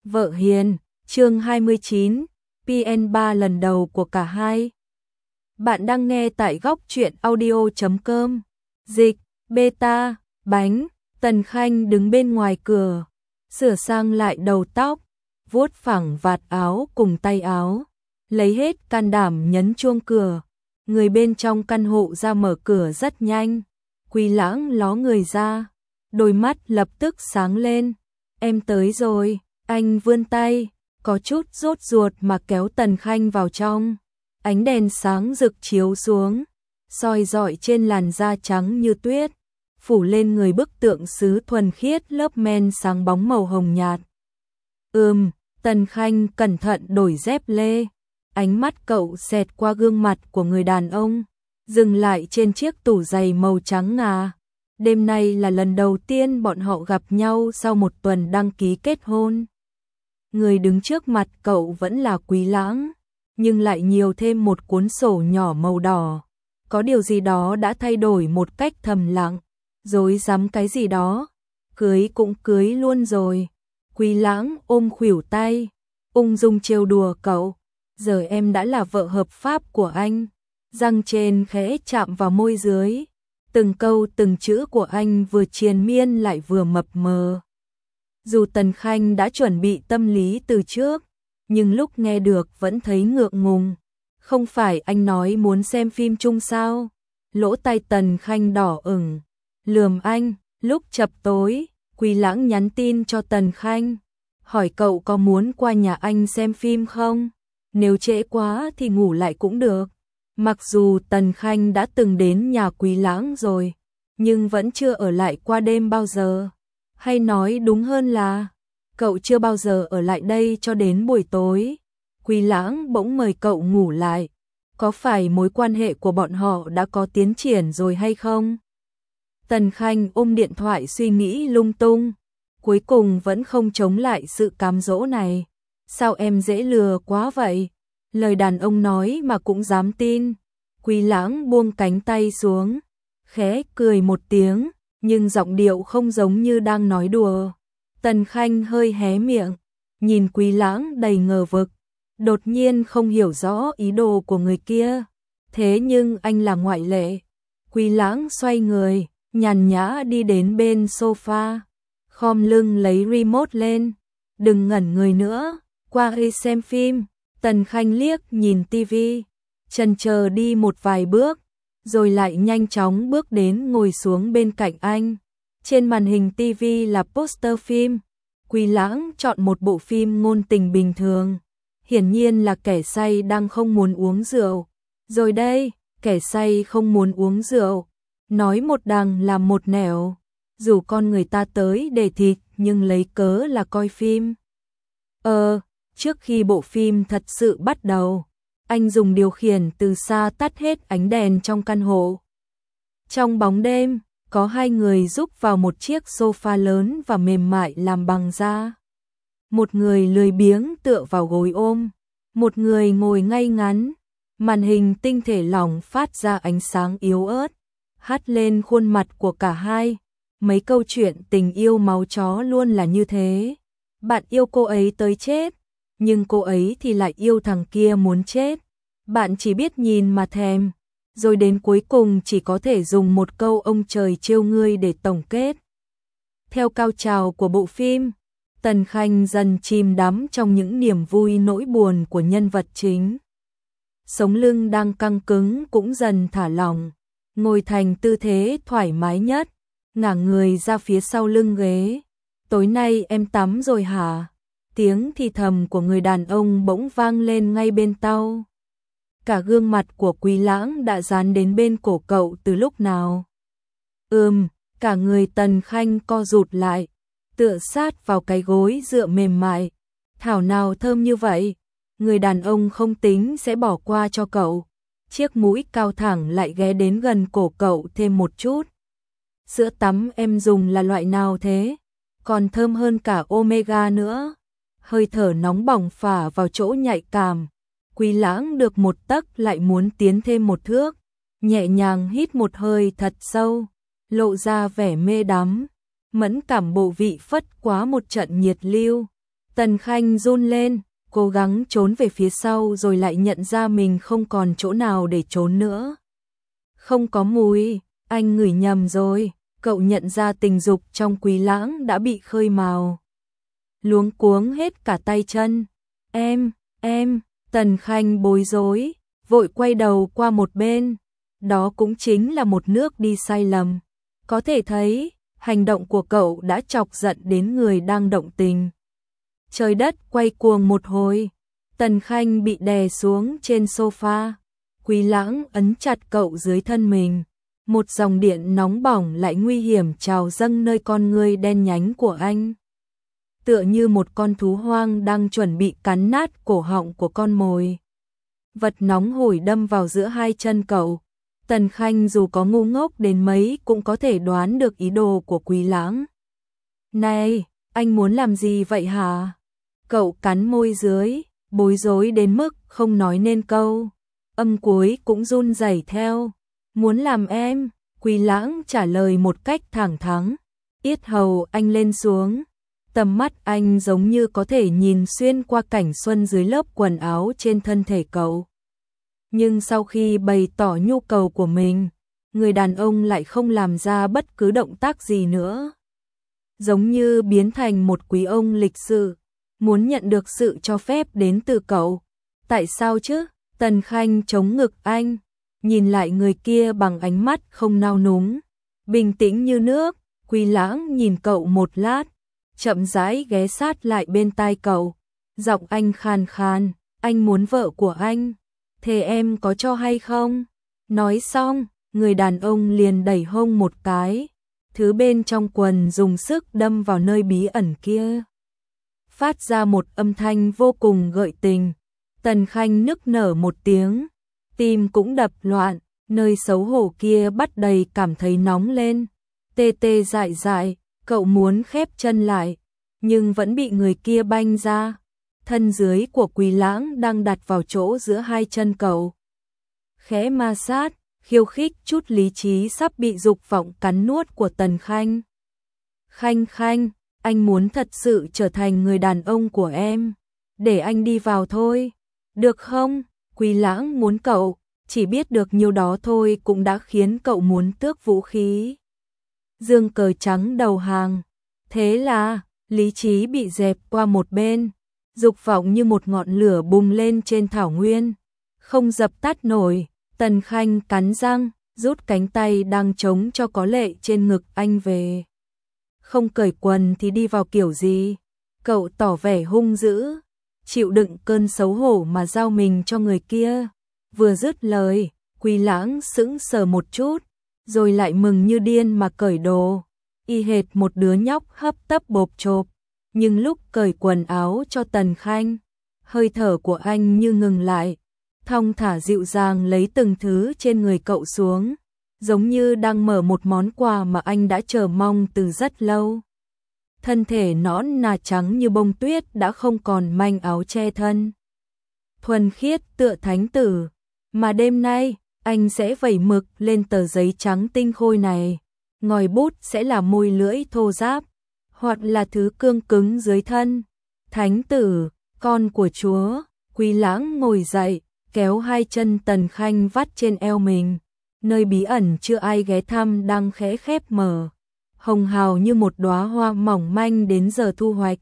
Vợ hiền, chương 29, PN3 lần đầu của cả hai. Bạn đang nghe tại góc truyện audio.com. Dịch, beta, bánh, Tần Khanh đứng bên ngoài cửa, sửa sang lại đầu tóc, vuốt phẳng vạt áo cùng tay áo, lấy hết can đảm nhấn chuông cửa. Người bên trong căn hộ ra mở cửa rất nhanh. Quý Lãng ló người ra, đôi mắt lập tức sáng lên. Em tới rồi. Anh vươn tay, có chút sốt ruột mà kéo Tần Khanh vào trong. Ánh đèn sáng rực chiếu xuống, soi rọi trên làn da trắng như tuyết, phủ lên người bức tượng sứ thuần khiết lớp men sáng bóng màu hồng nhạt. Tần Khanh cẩn thận đổi dép lê. Ánh mắt cậu xẹt qua gương mặt của người đàn ông, dừng lại trên chiếc tủ giày màu trắng ngà. Đêm nay là lần đầu tiên bọn họ gặp nhau sau một tuần đăng ký kết hôn. Người đứng trước mặt cậu vẫn là Quý Lãng, nhưng lại nhiều thêm một cuốn sổ nhỏ màu đỏ. Có điều gì đó đã thay đổi một cách thầm lặng. Rối rắm cái gì đó, cưới cũng cưới luôn rồi. Quý Lãng ôm khuỷu tay, ung dung trêu đùa cậu. Giờ em đã là vợ hợp pháp của anh. Răng trên khẽ chạm vào môi dưới. Từng câu từng chữ của anh vừa triền miên lại vừa mập mờ. Dù Tần Khanh đã chuẩn bị tâm lý từ trước, nhưng lúc nghe được vẫn thấy ngượng ngùng. Không phải anh nói muốn xem phim chung sao? Lỗ tai Tần Khanh đỏ ửng. Lườm anh. Lúc chập tối, Quý Lãng nhắn tin cho Tần Khanh, hỏi cậu có muốn qua nhà anh xem phim không? Nếu trễ quá thì ngủ lại cũng được. Mặc dù Tần Khanh đã từng đến nhà Quý Lãng rồi, nhưng vẫn chưa ở lại qua đêm bao giờ. Hay nói đúng hơn là, cậu chưa bao giờ ở lại đây cho đến buổi tối. Quý Lãng bỗng mời cậu ngủ lại. Có phải mối quan hệ của bọn họ đã có tiến triển rồi hay không? Tần Khanh ôm điện thoại suy nghĩ lung tung. Cuối cùng vẫn không chống lại sự cám dỗ này. Sao em dễ lừa quá vậy? Lời đàn ông nói mà cũng dám tin. Quý Lãng buông cánh tay xuống, khẽ cười một tiếng, nhưng giọng điệu không giống như đang nói đùa. Tần Khanh hơi hé miệng, nhìn Quý Lãng đầy ngờ vực, đột nhiên không hiểu rõ ý đồ của người kia. Thế nhưng anh là ngoại lệ. Quý Lãng xoay người, nhàn nhã đi đến bên sofa, khom lưng lấy remote lên. Đừng ngẩn người nữa, qua đi xem phim. Tần Khanh liếc nhìn tivi, chần chờ đi một vài bước, rồi lại nhanh chóng bước đến ngồi xuống bên cạnh anh. Trên màn hình tivi là poster phim. Quý Lãng chọn một bộ phim ngôn tình bình thường. Hiển nhiên là kẻ say đang không muốn uống rượu. Rồi đây, kẻ say không muốn uống rượu, nói một đằng làm một nẻo. Dù con người ta tới để thịt nhưng lấy cớ là coi phim. Trước khi bộ phim thật sự bắt đầu, anh dùng điều khiển từ xa tắt hết ánh đèn trong căn hộ. Trong bóng đêm, có hai người giúp vào một chiếc sofa lớn và mềm mại làm bằng da. Một người lười biếng tựa vào gối ôm, một người ngồi ngay ngắn. Màn hình tinh thể lỏng phát ra ánh sáng yếu ớt, hắt lên khuôn mặt của cả hai. Mấy câu chuyện tình yêu máu chó luôn là như thế. Bạn yêu cô ấy tới chết, nhưng cô ấy thì lại yêu thằng kia muốn chết. Bạn chỉ biết nhìn mà thèm, rồi đến cuối cùng chỉ có thể dùng một câu ông trời trêu ngươi để tổng kết. Theo cao trào của bộ phim, Tần Khanh dần chìm đắm trong những niềm vui nỗi buồn của nhân vật chính. Sống lưng đang căng cứng cũng dần thả lỏng, ngồi thành tư thế thoải mái nhất, ngả người ra phía sau lưng ghế. Tối nay em tắm rồi hả? Tiếng thì thầm của người đàn ông bỗng vang lên ngay bên tai. Cả gương mặt của Quý Lãng đã dán đến bên cổ cậu từ lúc nào. Cả người Tần Khanh co rụt lại, tựa sát vào cái gối dựa mềm mại. Thảo nào thơm như vậy. Người đàn ông không tính sẽ bỏ qua cho cậu. Chiếc mũi cao thẳng lại ghé đến gần cổ cậu thêm một chút. Sữa tắm em dùng là loại nào thế? Còn thơm hơn cả Omega nữa. Hơi thở nóng bỏng phả vào chỗ nhạy cảm. Quý Lãng được một tấc lại muốn tiến thêm một thước. Nhẹ nhàng hít một hơi thật sâu, lộ ra vẻ mê đắm. Mẫn cảm bộ vị phất quá một trận nhiệt lưu. Tần Khanh run lên, cố gắng trốn về phía sau rồi lại nhận ra mình không còn chỗ nào để trốn nữa. Không có mùi, anh ngửi nhầm rồi, cậu nhận ra tình dục trong Quý Lãng đã bị khơi mào. Luống cuống hết cả tay chân. Em, Tần Khanh bối rối, vội quay đầu qua một bên. Đó cũng chính là một nước đi sai lầm. Có thể thấy, hành động của cậu đã chọc giận đến người đang động tình. Trời đất quay cuồng một hồi, Tần Khanh bị đè xuống trên sofa. Quý Lãng ấn chặt cậu dưới thân mình. Một dòng điện nóng bỏng lại nguy hiểm trào dâng nơi con ngươi đen nhánh của anh. Tựa như một con thú hoang đang chuẩn bị cắn nát cổ họng của con mồi. Vật nóng hổi đâm vào giữa hai chân cậu. Tần Khanh dù có ngu ngốc đến mấy cũng có thể đoán được ý đồ của Quý Lãng. Này, anh muốn làm gì vậy hả? Cậu cắn môi dưới, bối rối đến mức không nói nên câu. Âm cuối cũng run rẩy theo. Muốn làm em, Quý Lãng trả lời một cách thẳng thắn. Yết hầu anh lên xuống. Tầm mắt anh giống như có thể nhìn xuyên qua cảnh xuân dưới lớp quần áo trên thân thể cậu. Nhưng sau khi bày tỏ nhu cầu của mình, người đàn ông lại không làm ra bất cứ động tác gì nữa. Giống như biến thành một quý ông lịch sự, muốn nhận được sự cho phép đến từ cậu. Tại sao chứ? Tần Khanh chống ngực anh, nhìn lại người kia bằng ánh mắt không nao núng, bình tĩnh như nước. Quý Lãng nhìn cậu một lát, chậm rãi ghé sát lại bên tai cậu. Giọng anh khàn khàn, anh muốn vợ của anh, thế em có cho hay không? Nói xong, người đàn ông liền đẩy hông một cái, thứ bên trong quần dùng sức đâm vào nơi bí ẩn kia. Phát ra một âm thanh vô cùng gợi tình. Tần Khanh nức nở một tiếng, tim cũng đập loạn, nơi xấu hổ kia bắt đầy cảm thấy nóng lên. Tê tê dại dại, cậu muốn khép chân lại, nhưng vẫn bị người kia banh ra. Thân dưới của Quý Lãng đang đặt vào chỗ giữa hai chân cậu. Khẽ ma sát, khiêu khích chút lý trí sắp bị dục vọng cắn nuốt của Tần Khanh. Khanh, anh muốn thật sự trở thành người đàn ông của em. Để anh đi vào thôi. Được không? Quý Lãng muốn cậu, chỉ biết được nhiêu đó thôi cũng đã khiến cậu muốn tước vũ khí. Dương cờ trắng đầu hàng. Thế là, lý trí bị dẹp qua một bên. Dục vọng như một ngọn lửa bùng lên trên thảo nguyên. Không dập tắt nổi, Tần Khanh cắn răng, rút cánh tay đang chống cho có lệ trên ngực anh về. Không cởi quần thì đi vào kiểu gì? Cậu tỏ vẻ hung dữ, chịu đựng cơn xấu hổ mà giao mình cho người kia. Vừa dứt lời, Quý Lãng sững sờ một chút, rồi lại mừng như điên mà cởi đồ. Y hệt một đứa nhóc hấp tấp bộp chộp. Nhưng lúc cởi quần áo cho Tần Khanh, hơi thở của anh như ngừng lại, thong thả dịu dàng lấy từng thứ trên người cậu xuống, giống như đang mở một món quà mà anh đã chờ mong từ rất lâu. Thân thể nõn nà trắng như bông tuyết đã không còn manh áo che thân. Thuần khiết tựa thánh tử, mà đêm nay, anh sẽ vẩy mực lên tờ giấy trắng tinh khôi này, ngòi bút sẽ là môi lưỡi thô ráp, hoặc là thứ cương cứng dưới thân. Thánh tử, con của Chúa. Quý Lãng ngồi dậy, kéo hai chân Tần Khanh vắt trên eo mình. Nơi bí ẩn chưa ai ghé thăm đang khẽ khép mở, hồng hào như một đóa hoa mỏng manh đến giờ thu hoạch.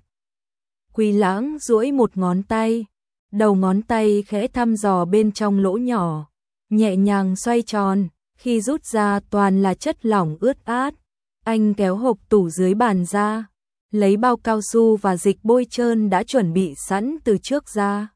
Quý Lãng duỗi một ngón tay, đầu ngón tay khẽ thăm dò bên trong lỗ nhỏ, nhẹ nhàng xoay tròn, khi rút ra toàn là chất lỏng ướt át. Anh kéo hộp tủ dưới bàn ra, lấy bao cao su và dịch bôi trơn đã chuẩn bị sẵn từ trước ra.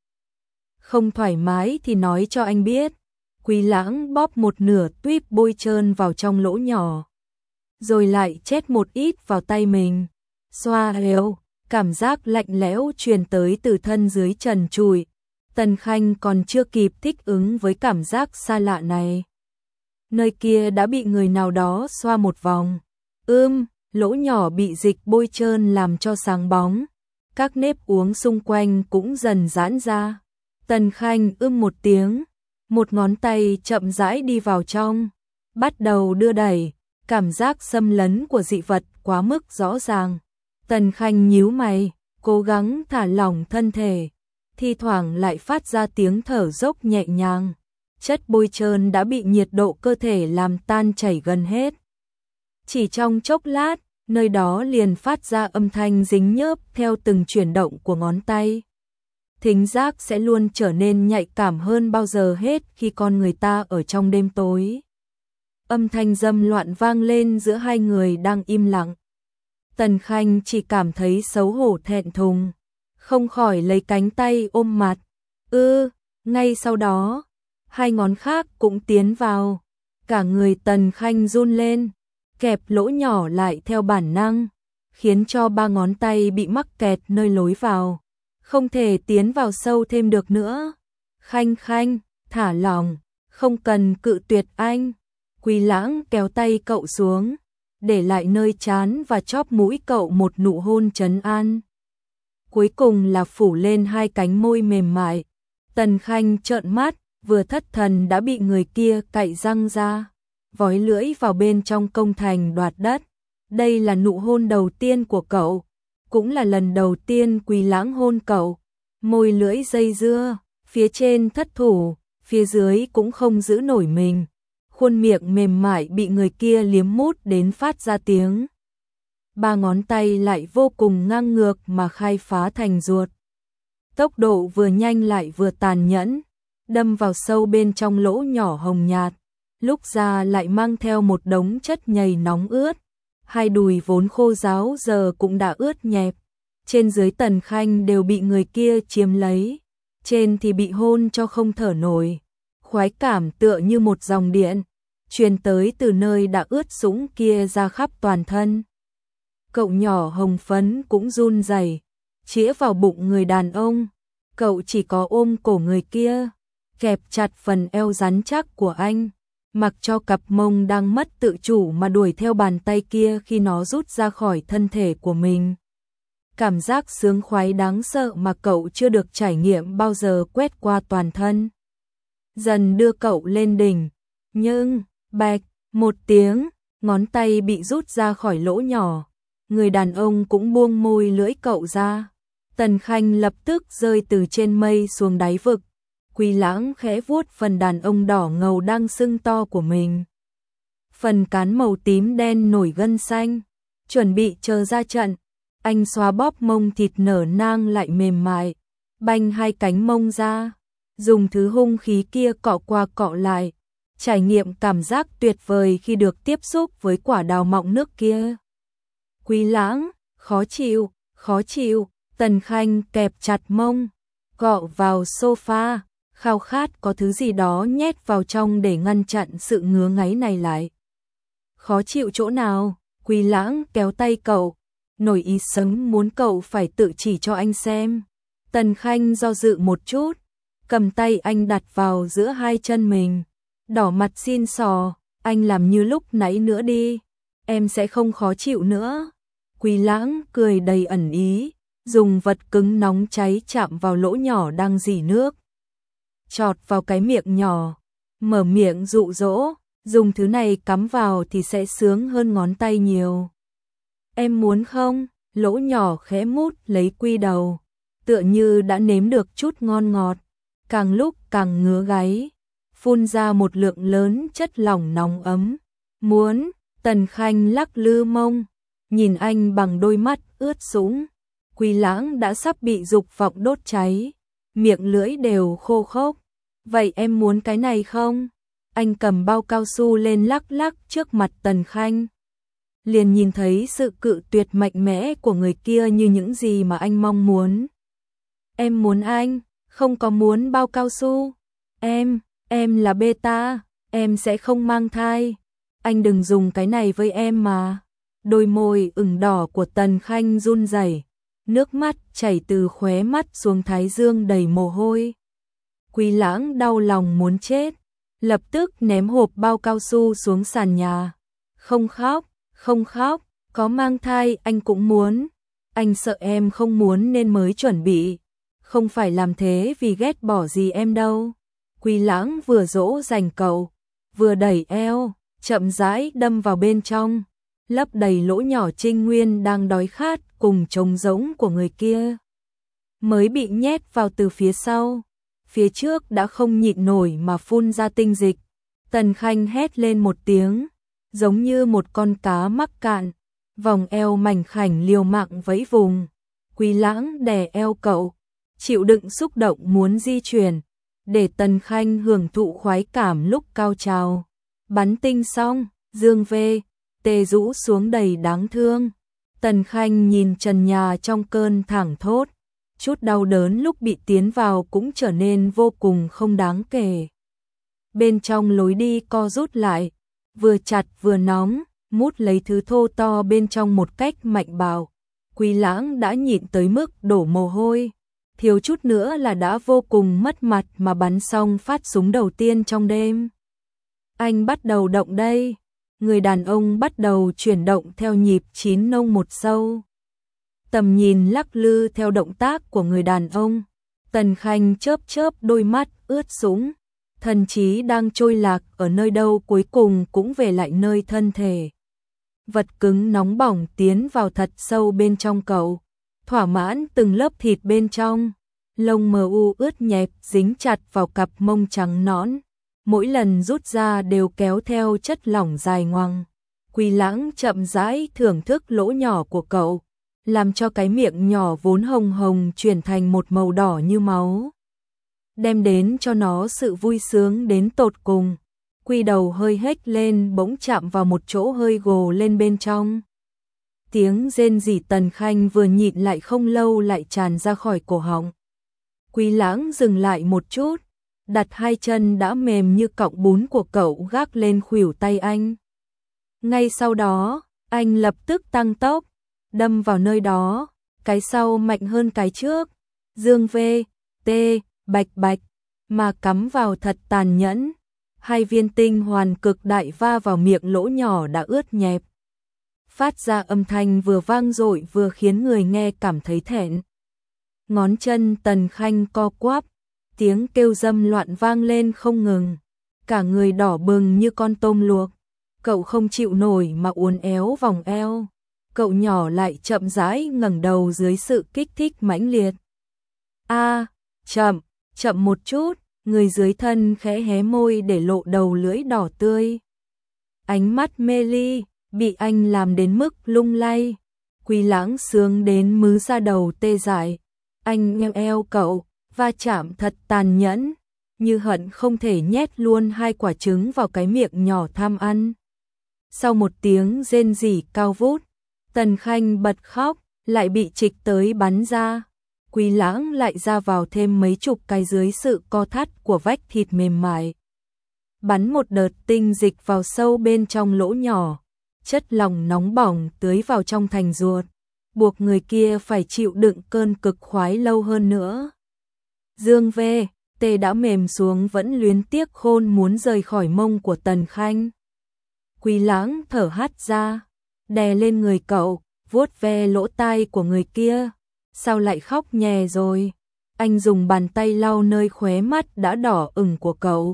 Không thoải mái thì nói cho anh biết. Quý Lãng bóp một nửa tuíp bôi trơn vào trong lỗ nhỏ, rồi lại chét một ít vào tay mình. Xoa eo, cảm giác lạnh lẽo truyền tới từ thân dưới trần trụi. Tần Khanh còn chưa kịp thích ứng với cảm giác xa lạ này. Nơi kia đã bị người nào đó xoa một vòng. Lỗ nhỏ bị dịch bôi trơn làm cho sáng bóng. Các nếp uống xung quanh cũng dần giãn ra. Tần Khanh một tiếng, một ngón tay chậm rãi đi vào trong, bắt đầu đưa đẩy, cảm giác xâm lấn của dị vật quá mức rõ ràng. Tần Khanh nhíu mày, cố gắng thả lỏng thân thể, thi thoảng lại phát ra tiếng thở dốc nhẹ nhàng. Chất bôi trơn đã bị nhiệt độ cơ thể làm tan chảy gần hết. Chỉ trong chốc lát, nơi đó liền phát ra âm thanh dính nhớp theo từng chuyển động của ngón tay. Thính giác sẽ luôn trở nên nhạy cảm hơn bao giờ hết khi con người ta ở trong đêm tối. Âm thanh dâm loạn vang lên giữa hai người đang im lặng. Tần Khanh chỉ cảm thấy xấu hổ thẹn thùng, không khỏi lấy cánh tay ôm mặt. Ngay sau đó, hai ngón khác cũng tiến vào. Cả người Tần Khanh run lên, kẹp lỗ nhỏ lại theo bản năng, khiến cho ba ngón tay bị mắc kẹt nơi lối vào, không thể tiến vào sâu thêm được nữa. Khanh Khanh, thả lỏng, không cần cự tuyệt anh. Quý Lãng kéo tay cậu xuống, để lại nơi trán và chóp mũi cậu một nụ hôn trấn an. Cuối cùng là phủ lên hai cánh môi mềm mại. Tần Khanh trợn mắt, vừa thất thần đã bị người kia cạy răng ra, vói lưỡi vào bên trong công thành đoạt đất. Đây là nụ hôn đầu tiên của cậu, cũng là lần đầu tiên Quý Lãng hôn cậu. Môi lưỡi dây dưa, phía trên thất thủ, phía dưới cũng không giữ nổi mình. Khuôn miệng mềm mại bị người kia liếm mút đến phát ra tiếng. Ba ngón tay lại vô cùng ngang ngược mà khai phá thành ruột. Tốc độ vừa nhanh lại vừa tàn nhẫn, đâm vào sâu bên trong lỗ nhỏ hồng nhạt, lúc ra lại mang theo một đống chất nhầy nóng ướt. Hai đùi vốn khô ráo giờ cũng đã ướt nhẹp. Trên dưới Tần Khanh đều bị người kia chiếm lấy, trên thì bị hôn cho không thở nổi. Khoái cảm tựa như một dòng điện, truyền tới từ nơi đã ướt sũng kia ra khắp toàn thân. Cậu nhỏ hồng phấn cũng run rẩy, chĩa vào bụng người đàn ông. Cậu chỉ có ôm cổ người kia, kẹp chặt phần eo rắn chắc của anh, mặc cho cặp mông đang mất tự chủ mà đuổi theo bàn tay kia khi nó rút ra khỏi thân thể của mình. Cảm giác sướng khoái đáng sợ mà cậu chưa được trải nghiệm bao giờ quét qua toàn thân, dần đưa cậu lên đỉnh. Nhưng, bạch, một tiếng, ngón tay bị rút ra khỏi lỗ nhỏ. Người đàn ông cũng buông môi lưỡi cậu ra. Tần Khanh lập tức rơi từ trên mây xuống đáy vực. Quý Lãng khẽ vuốt phần đàn ông đỏ ngầu đang sưng to của mình. Phần cán màu tím đen nổi gân xanh, chuẩn bị chờ ra trận. Anh xoa bóp mông thịt nở nang lại mềm mại, banh hai cánh mông ra, dùng thứ hung khí kia cọ qua cọ lại, trải nghiệm cảm giác tuyệt vời khi được tiếp xúc với quả đào mọng nước kia. Quý Lãng, khó chịu, Tần Khanh kẹp chặt mông, cọ vào sofa, khao khát có thứ gì đó nhét vào trong để ngăn chặn sự ngứa ngáy này lại. Khó chịu chỗ nào? Quý Lãng kéo tay cậu, nổi ý sớm muốn cậu phải tự chỉ cho anh xem. Tần Khanh do dự một chút, cầm tay anh đặt vào giữa hai chân mình, đỏ mặt xin xò, anh làm như lúc nãy nữa đi, em sẽ không khó chịu nữa. Quý Lãng cười đầy ẩn ý, dùng vật cứng nóng cháy chạm vào lỗ nhỏ đang rỉ nước, chọt vào cái miệng nhỏ, mở miệng dụ dỗ, dùng thứ này cắm vào thì sẽ sướng hơn ngón tay nhiều. Em muốn không? Lỗ nhỏ khẽ mút lấy quy đầu, tựa như đã nếm được chút ngon ngọt, càng lúc càng ngứa gáy, phun ra một lượng lớn chất lỏng nóng ấm. Muốn? Tần Khanh lắc lư mông, nhìn anh bằng đôi mắt ướt sũng. Quý Lãng đã sắp bị dục vọng đốt cháy, miệng lưỡi đều khô khốc. Vậy em muốn cái này không? Anh cầm bao cao su lên lắc lắc trước mặt Tần Khanh. Liền nhìn thấy sự cự tuyệt mạnh mẽ của người kia như những gì mà anh mong muốn. Em muốn anh, không có muốn bao cao su. Em là beta, em sẽ không mang thai. Anh đừng dùng cái này với em mà. Đôi môi ửng đỏ của Tần Khanh run rẩy, nước mắt chảy từ khóe mắt xuống thái dương đầy mồ hôi. Quý Lãng đau lòng muốn chết, lập tức ném hộp bao cao su xuống sàn nhà. Không khóc, có mang thai anh cũng muốn. Anh sợ em không muốn nên mới chuẩn bị. Không phải làm thế vì ghét bỏ gì em đâu. Quý Lãng vừa dỗ dành cậu, vừa đẩy eo, chậm rãi đâm vào bên trong. lấp đầy lỗ nhỏ trinh nguyên đang đói khát cùng trống rỗng của người kia. Mới bị nhét vào từ phía sau, phía trước đã không nhịn nổi mà phun ra tinh dịch. Tần Khanh hét lên một tiếng, giống như một con cá mắc cạn, vòng eo mảnh khảnh liều mạng vẫy vùng. Quý Lãng đè eo cậu, chịu đựng xúc động muốn di chuyển, để Tần Khanh hưởng thụ khoái cảm lúc cao trào. Bắn tinh xong, Dương Vê, Tê rũ xuống đầy đáng thương. Tần Khanh nhìn trần nhà trong cơn thảng thốt, chút đau đớn lúc bị tiến vào cũng trở nên vô cùng không đáng kể. Bên trong lối đi co rút lại, vừa chặt vừa nóng, mút lấy thứ thô to bên trong một cách mạnh bạo. Quý Lãng đã nhịn tới mức đổ mồ hôi, thiếu chút nữa là đã vô cùng mất mặt mà bắn xong phát súng đầu tiên trong đêm. Anh bắt đầu động đây, người đàn ông bắt đầu chuyển động theo nhịp 9 nông một sâu. Tầm nhìn lắc lư theo động tác của người đàn ông. Tần Khanh chớp chớp đôi mắt ướt sũng, thần trí đang trôi lạc ở nơi đâu cuối cùng cũng về lại nơi thân thể. Vật cứng nóng bỏng tiến vào thật sâu bên trong cậu, thỏa mãn từng lớp thịt bên trong, lông mờ u ướt nhẹp dính chặt vào cặp mông trắng nõn, mỗi lần rút ra đều kéo theo chất lỏng dài ngoằng. Quý Lãng chậm rãi thưởng thức lỗ nhỏ của cậu, làm cho cái miệng nhỏ vốn hồng hồng chuyển thành một màu đỏ như máu, đem đến cho nó sự vui sướng đến tột cùng. Quy đầu hơi hếch lên bỗng chạm vào một chỗ hơi gồ lên bên trong. Tiếng rên rỉ Tần Khanh vừa nhịn lại không lâu lại tràn ra khỏi cổ họng. Quý Lãng dừng lại một chút, đặt hai chân đã mềm như cọng bún của cậu gác lên khuỷu tay anh. Ngay sau đó, anh lập tức tăng tốc, đâm vào nơi đó, cái sau mạnh hơn cái trước. Dương Vê, Tê, bạch bạch, mà cắm vào thật tàn nhẫn. Hai viên tinh hoàn cực đại va vào miệng lỗ nhỏ đã ướt nhẹp. Phát ra âm thanh vừa vang dội vừa khiến người nghe cảm thấy thẹn. Ngón chân Tần Khanh co quắp, tiếng kêu dâm loạn vang lên không ngừng. Cả người đỏ bừng như con tôm luộc. Cậu không chịu nổi mà uốn éo vòng eo. Cậu nhỏ lại chậm rãi ngẩng đầu dưới sự kích thích mãnh liệt. Chậm, chậm một chút. Người dưới thân khẽ hé môi để lộ đầu lưỡi đỏ tươi. Ánh mắt mê ly, bị anh làm đến mức lung lay. Quý Lãng sướng đến mứ ra đầu tê dại. Anh nheo eo cậu, va chạm thật tàn nhẫn, như hận không thể nhét luôn hai quả trứng vào cái miệng nhỏ tham ăn. Sau một tiếng rên rỉ cao vút, Tần Khanh bật khóc, lại bị trịch tới bắn ra. Quý Lãng lại ra vào thêm mấy chục cái dưới sự co thắt của vách thịt mềm mại. Bắn một đợt tinh dịch vào sâu bên trong lỗ nhỏ, chất lỏng nóng bỏng tưới vào trong thành ruột, buộc người kia phải chịu đựng cơn cực khoái lâu hơn nữa. Dương Vê, Tê đã mềm xuống vẫn luyến tiếc khôn muốn rời khỏi mông của Tần Khanh. Quý Lãng thở hắt ra, đè lên người cậu, vuốt ve lỗ tai của người kia. Sao lại khóc nhè rồi? Anh dùng bàn tay lau nơi khóe mắt đã đỏ ửng của cậu.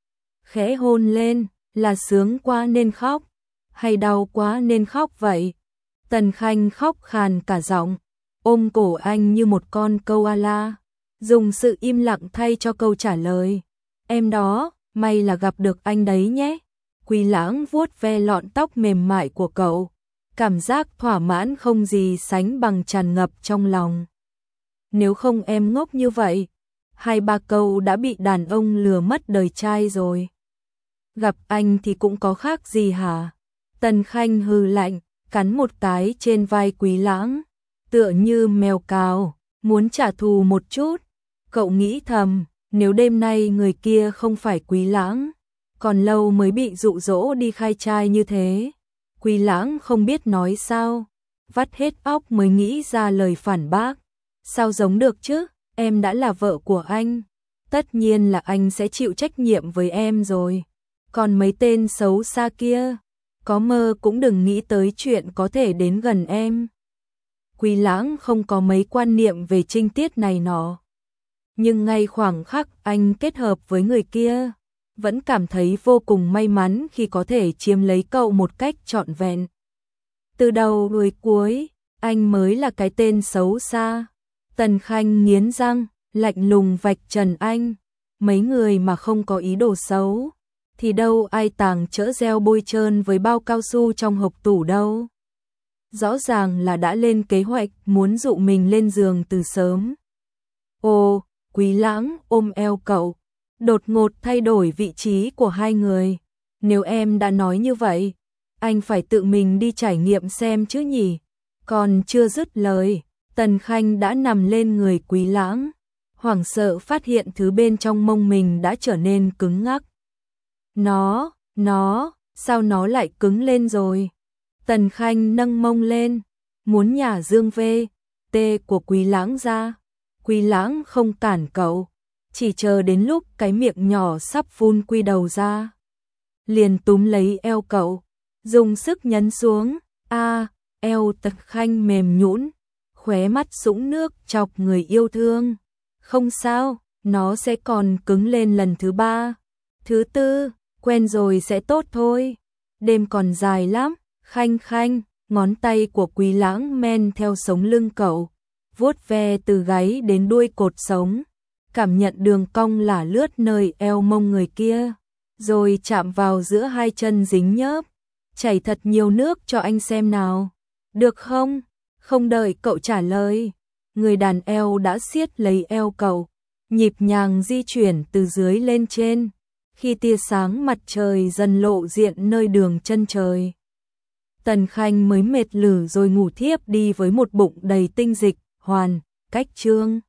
Khẽ hôn lên, là sướng quá nên khóc, hay đau quá nên khóc vậy? Tần Khanh khóc khàn cả giọng, ôm cổ anh như một con koala, dùng sự im lặng thay cho câu trả lời. Em đó, may là gặp được anh đấy nhé. Quý Lãng vuốt ve lọn tóc mềm mại của cậu. Cảm giác thỏa mãn không gì sánh bằng tràn ngập trong lòng. Nếu không em ngốc như vậy, 2-3 câu đã bị đàn ông lừa mất đời trai rồi. Gặp anh thì cũng có khác gì hả? Tần Khanh hừ lạnh, cắn một cái trên vai Quý Lãng, tựa như mèo cào, muốn trả thù một chút. Cậu nghĩ thầm, nếu đêm nay người kia không phải Quý Lãng, còn lâu mới bị dụ dỗ đi khai trai như thế. Quý Lãng không biết nói sao, vắt hết óc mới nghĩ ra lời phản bác. Sao giống được chứ, em đã là vợ của anh, tất nhiên là anh sẽ chịu trách nhiệm với em rồi. Còn mấy tên xấu xa kia, có mơ cũng đừng nghĩ tới chuyện có thể đến gần em. Quý Lãng không có mấy quan niệm về trinh tiết này nọ. Nhưng ngay khoảng khắc anh kết hợp với người kia, vẫn cảm thấy vô cùng may mắn khi có thể chiếm lấy cậu một cách trọn vẹn. Từ đầu đuôi cuối, anh mới là cái tên xấu xa. Tần Khanh nghiến răng, lạnh lùng vạch trần anh. Mấy người mà không có ý đồ xấu, thì đâu ai tàng chỡ gel bôi trơn với bao cao su trong hộc tủ đâu. Rõ ràng là đã lên kế hoạch muốn dụ mình lên giường từ sớm. Ô, Quý Lãng ôm eo cậu, đột ngột thay đổi vị trí của hai người. Nếu em đã nói như vậy, anh phải tự mình đi trải nghiệm xem chứ nhỉ. Còn chưa dứt lời, Tần Khanh đã nằm lên người Quý Lãng, hoảng sợ phát hiện thứ bên trong mông mình đã trở nên cứng ngắc. Sao nó lại cứng lên rồi? Tần Khanh nâng mông lên, muốn nhả dương tê của Quý Lãng ra. Quý Lãng không cản cậu, chỉ chờ đến lúc cái miệng nhỏ sắp phun quy đầu ra, liền túm lấy eo cậu, dùng sức nhấn xuống. Eo Tần Khanh mềm nhũn, khóe mắt sũng nước chọc người yêu thương. Không sao, nó sẽ còn cứng lên lần thứ 3, thứ 4, quen rồi sẽ tốt thôi. Đêm còn dài lắm. Khanh, ngón tay của Quý Lãng men theo sống lưng cậu, vuốt ve từ gáy đến đuôi cột sống, cảm nhận đường cong lả lướt nơi eo mông người kia, rồi chạm vào giữa hai chân dính nhớp. Chảy thật nhiều nước cho anh xem nào, được không? Không đợi cậu trả lời, người đàn eo đã siết lấy eo cậu, nhịp nhàng di chuyển từ dưới lên trên. Khi tia sáng mặt trời dần lộ diện nơi đường chân trời, Tần Khanh mới mệt lử rồi ngủ thiếp đi với một bụng đầy tinh dịch. Hoàn, Cách Chương.